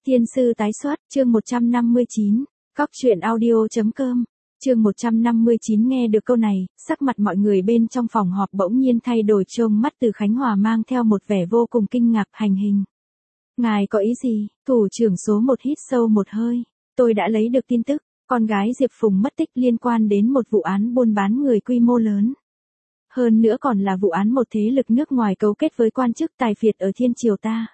Thiên sư tái xuất, chương 159, Cóc truyện audio.com, chương 159 nghe được câu này, sắc mặt mọi người bên trong phòng họp bỗng nhiên thay đổi trông mắt Từ Khánh Hòa mang theo một vẻ vô cùng kinh ngạc hành hình. Ngài có ý gì? Thủ trưởng số 1 hít sâu một hơi. Tôi đã lấy được tin tức, con gái Diệp Phùng mất tích liên quan đến một vụ án buôn bán người quy mô lớn. Hơn nữa còn là vụ án một thế lực nước ngoài cấu kết với quan chức tài phiệt ở Thiên Triều ta.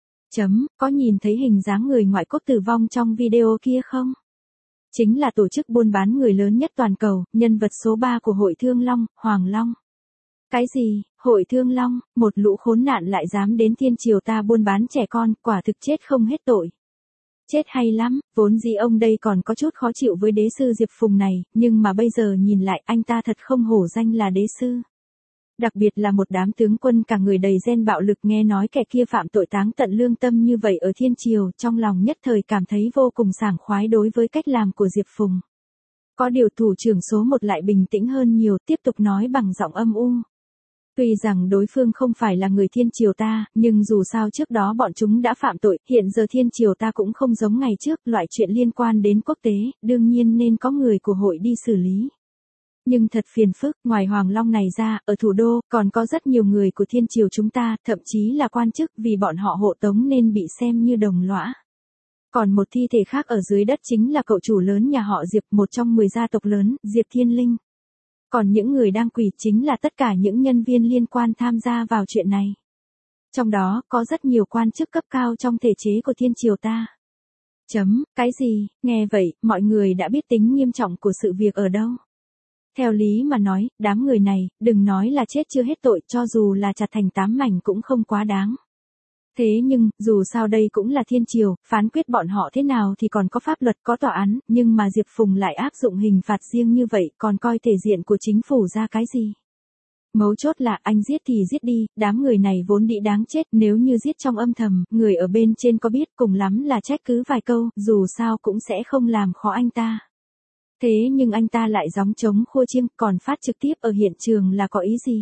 Có nhìn thấy hình dáng người ngoại quốc tử vong trong video kia không? Chính là tổ chức buôn bán người lớn nhất toàn cầu, nhân vật số 3 của Hội Thương Long, Hoàng Long. Cái gì? Hội Thương Long, một lũ khốn nạn lại dám đến Thiên Triều ta buôn bán trẻ con, quả thực chết không hết tội. Chết hay lắm, vốn dĩ ông đây còn có chút khó chịu với đế sư Diệp Phùng này, nhưng mà bây giờ nhìn lại anh ta thật không hổ danh là đế sư. Đặc biệt là một đám tướng quân cả người đầy gen bạo lực, nghe nói kẻ kia phạm tội táng tận lương tâm như vậy ở Thiên Triều, trong lòng nhất thời cảm thấy vô cùng sảng khoái đối với cách làm của Diệp Phùng. Có điều thủ trưởng số 1 lại bình tĩnh hơn nhiều, tiếp tục nói bằng giọng âm u. Tuy rằng đối phương không phải là người Thiên Triều ta, nhưng dù sao trước đó bọn chúng đã phạm tội, hiện giờ Thiên Triều ta cũng không giống ngày trước, loại chuyện liên quan đến quốc tế, đương nhiên nên có người của hội đi xử lý. Nhưng thật phiền phức, ngoài Hoàng Long này ra, ở thủ đô, còn có rất nhiều người của Thiên Triều chúng ta, thậm chí là quan chức, vì bọn họ hộ tống nên bị xem như đồng lõa. Còn một thi thể khác ở dưới đất chính là cậu chủ lớn nhà họ Diệp, một trong 10 gia tộc lớn, Diệp Thiên Linh. Còn những người đang quỳ chính là tất cả những nhân viên liên quan tham gia vào chuyện này. Trong đó, có rất nhiều quan chức cấp cao trong thể chế của Thiên Triều ta. Cái gì? Nghe vậy, mọi người đã biết tính nghiêm trọng của sự việc ở đâu. Theo lý mà nói, đám người này, đừng nói là chết chưa hết tội, cho dù là chặt thành 8 mảnh cũng không quá đáng. Thế nhưng, dù sao đây cũng là Thiên Triều, phán quyết bọn họ thế nào thì còn có pháp luật, có tòa án, nhưng mà Diệp Phùng lại áp dụng hình phạt riêng như vậy, còn coi thể diện của chính phủ ra cái gì. Mấu chốt là anh giết thì giết đi, đám người này vốn bị đáng chết, nếu như giết trong âm thầm, người ở bên trên có biết cùng lắm là trách cứ vài câu, dù sao cũng sẽ không làm khó anh ta. Thế nhưng anh ta lại gióng trống khua chiêng, còn phát trực tiếp ở hiện trường là có ý gì?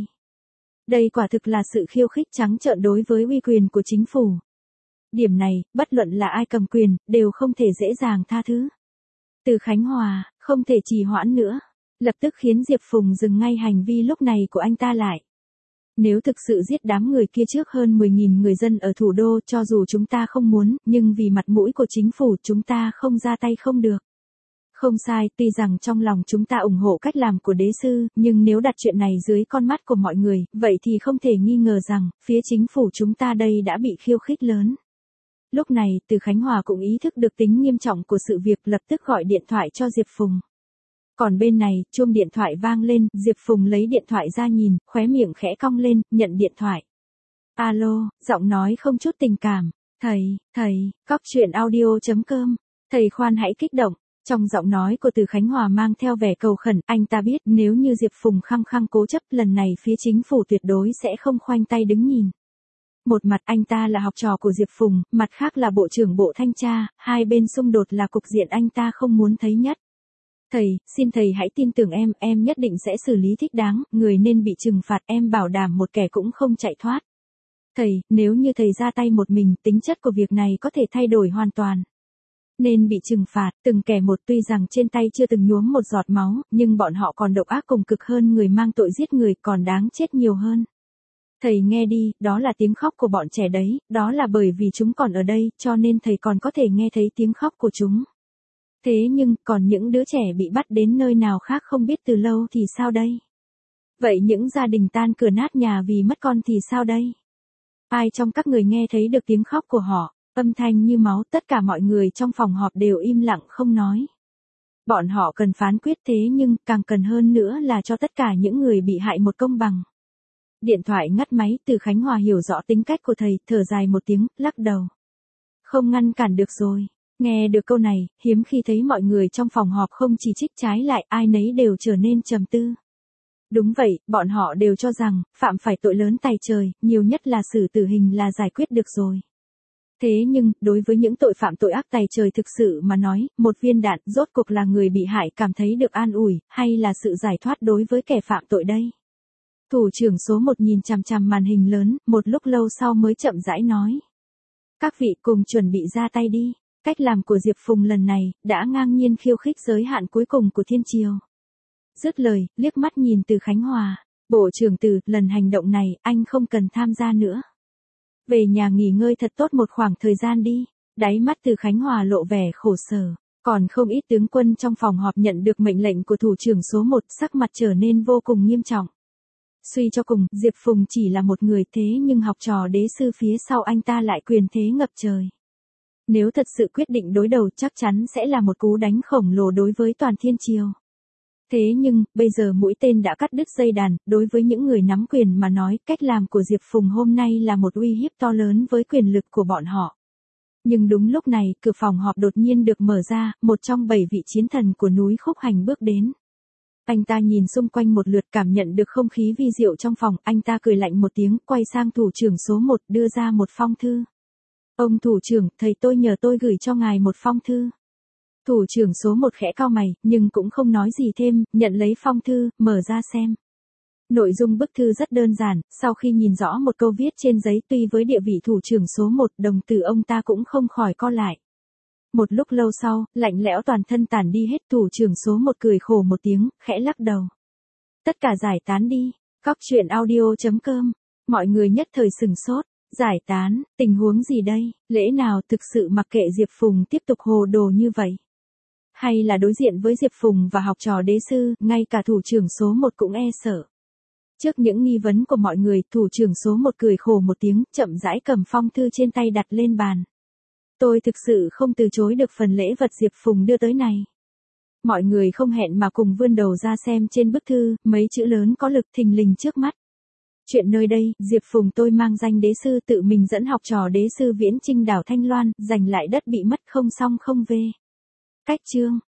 Đây quả thực là sự khiêu khích trắng trợn đối với uy quyền của chính phủ. Điểm này, bất luận là ai cầm quyền, đều không thể dễ dàng tha thứ. Từ Khánh Hòa, không thể trì hoãn nữa. Lập tức khiến Diệp Phùng dừng ngay hành vi lúc này của anh ta lại. Nếu thực sự giết đám người kia trước hơn 10.000 người dân ở thủ đô, cho dù chúng ta không muốn, nhưng vì mặt mũi của chính phủ chúng ta không ra tay không được. Không sai, tuy rằng trong lòng chúng ta ủng hộ cách làm của đế sư, nhưng nếu đặt chuyện này dưới con mắt của mọi người, vậy thì không thể nghi ngờ rằng, phía chính phủ chúng ta đây đã bị khiêu khích lớn. Lúc này, Từ Khánh Hòa cũng ý thức được tính nghiêm trọng của sự việc, lập tức gọi điện thoại cho Diệp Phùng. Còn bên này, chuông điện thoại vang lên, Diệp Phùng lấy điện thoại ra nhìn, khóe miệng khẽ cong lên, nhận điện thoại. Alo, giọng nói không chút tình cảm. Thầy, Cóc truyện audio.com. Thầy khoan hãy kích động. Trong giọng nói của Từ Khánh Hòa mang theo vẻ cầu khẩn, anh ta biết nếu như Diệp Phùng khăng khăng cố chấp, lần này phía chính phủ tuyệt đối sẽ không khoanh tay đứng nhìn. Một mặt anh ta là học trò của Diệp Phùng, mặt khác là bộ trưởng bộ thanh tra, hai bên xung đột là cục diện anh ta không muốn thấy nhất. Thầy, xin thầy hãy tin tưởng em nhất định sẽ xử lý thích đáng, người nên bị trừng phạt, em bảo đảm một kẻ cũng không chạy thoát. Thầy, nếu như thầy ra tay một mình, tính chất của việc này có thể thay đổi hoàn toàn. Nên bị trừng phạt, từng kẻ một, tuy rằng trên tay chưa từng nhuốm một giọt máu, nhưng bọn họ còn độc ác cùng cực hơn người mang tội giết người, còn đáng chết nhiều hơn. Thầy nghe đi, đó là tiếng khóc của bọn trẻ đấy, đó là bởi vì chúng còn ở đây, cho nên thầy còn có thể nghe thấy tiếng khóc của chúng. Thế nhưng, còn những đứa trẻ bị bắt đến nơi nào khác không biết từ lâu thì sao đây? Vậy những gia đình tan cửa nát nhà vì mất con thì sao đây? Ai trong các người nghe thấy được tiếng khóc của họ? Âm thanh như máu, tất cả mọi người trong phòng họp đều im lặng không nói. Bọn họ cần phán quyết, thế nhưng càng cần hơn nữa là cho tất cả những người bị hại một công bằng. Điện thoại ngắt máy, Từ Khánh Hòa hiểu rõ tính cách của thầy, thở dài một tiếng, lắc đầu. Không ngăn cản được rồi. Nghe được câu này, hiếm khi thấy mọi người trong phòng họp không chỉ trích trái lại, ai nấy đều trở nên trầm tư. Đúng vậy, bọn họ đều cho rằng, phạm phải tội lớn tày trời, nhiều nhất là xử tử hình là giải quyết được rồi. Thế nhưng, đối với những tội phạm tội ác tày trời thực sự mà nói, một viên đạn, rốt cuộc là người bị hại cảm thấy được an ủi, hay là sự giải thoát đối với kẻ phạm tội đây? Thủ trưởng số 1 nhìn chằm chằm màn hình lớn, một lúc lâu sau mới chậm rãi nói. Các vị cùng chuẩn bị ra tay đi. Cách làm của Diệp Phùng lần này, đã ngang nhiên khiêu khích giới hạn cuối cùng của thiên triều. Dứt lời, liếc mắt nhìn Từ Khánh Hòa. Bộ trưởng Từ, lần hành động này, anh không cần tham gia nữa. Về nhà nghỉ ngơi thật tốt một khoảng thời gian đi. Đáy mắt Từ Khánh Hòa lộ vẻ khổ sở. Còn không ít tướng quân trong phòng họp nhận được mệnh lệnh của thủ trưởng số 1, sắc mặt trở nên vô cùng nghiêm trọng. Suy cho cùng, Diệp Phùng chỉ là một người thế nhưng học trò đế sư phía sau anh ta lại quyền thế ngập trời. Nếu thật sự quyết định đối đầu chắc chắn sẽ là một cú đánh khổng lồ đối với toàn thiên triều. Thế nhưng, bây giờ mũi tên đã cắt đứt dây đàn, đối với những người nắm quyền mà nói, cách làm của Diệp Phùng hôm nay là một uy hiếp to lớn với quyền lực của bọn họ. Nhưng đúng lúc này, cửa phòng họp đột nhiên được mở ra, một trong 7 vị chiến thần của núi Khúc Hành bước đến. Anh ta nhìn xung quanh một lượt cảm nhận được không khí vi diệu trong phòng, anh ta cười lạnh một tiếng, quay sang thủ trưởng số 1 đưa ra một phong thư. Ông thủ trưởng, thầy tôi nhờ tôi gửi cho ngài một phong thư. Thủ trưởng số 1 khẽ cau mày, nhưng cũng không nói gì thêm, nhận lấy phong thư, mở ra xem. Nội dung bức thư rất đơn giản, sau khi nhìn rõ một câu viết trên giấy tuy với địa vị thủ trưởng số 1, đồng tử ông ta cũng không khỏi co lại. Một lúc lâu sau, lạnh lẽo toàn thân tản đi hết, thủ trưởng số 1 cười khổ một tiếng, khẽ lắc đầu. Tất cả giải tán đi. Cóc truyện audio.com. Mọi người nhất thời sừng sốt. Giải tán, tình huống gì đây, lẽ nào thực sự mặc kệ Diệp Phùng tiếp tục hồ đồ như vậy? Hay là đối diện với Diệp Phùng và học trò đế sư, ngay cả thủ trưởng số 1 cũng e sợ? Trước những nghi vấn của mọi người, thủ trưởng số 1 cười khổ một tiếng, chậm rãi cầm phong thư trên tay đặt lên bàn. Tôi thực sự không từ chối được phần lễ vật Diệp Phùng đưa tới này. Mọi người không hẹn mà cùng vươn đầu ra xem trên bức thư, mấy chữ lớn có lực thình lình trước mắt. Chuyện nơi đây, Diệp Phùng tôi mang danh đế sư tự mình dẫn học trò đế sư viễn chinh đảo Thanh Loan, giành lại đất bị mất không xong không về. Cách chương.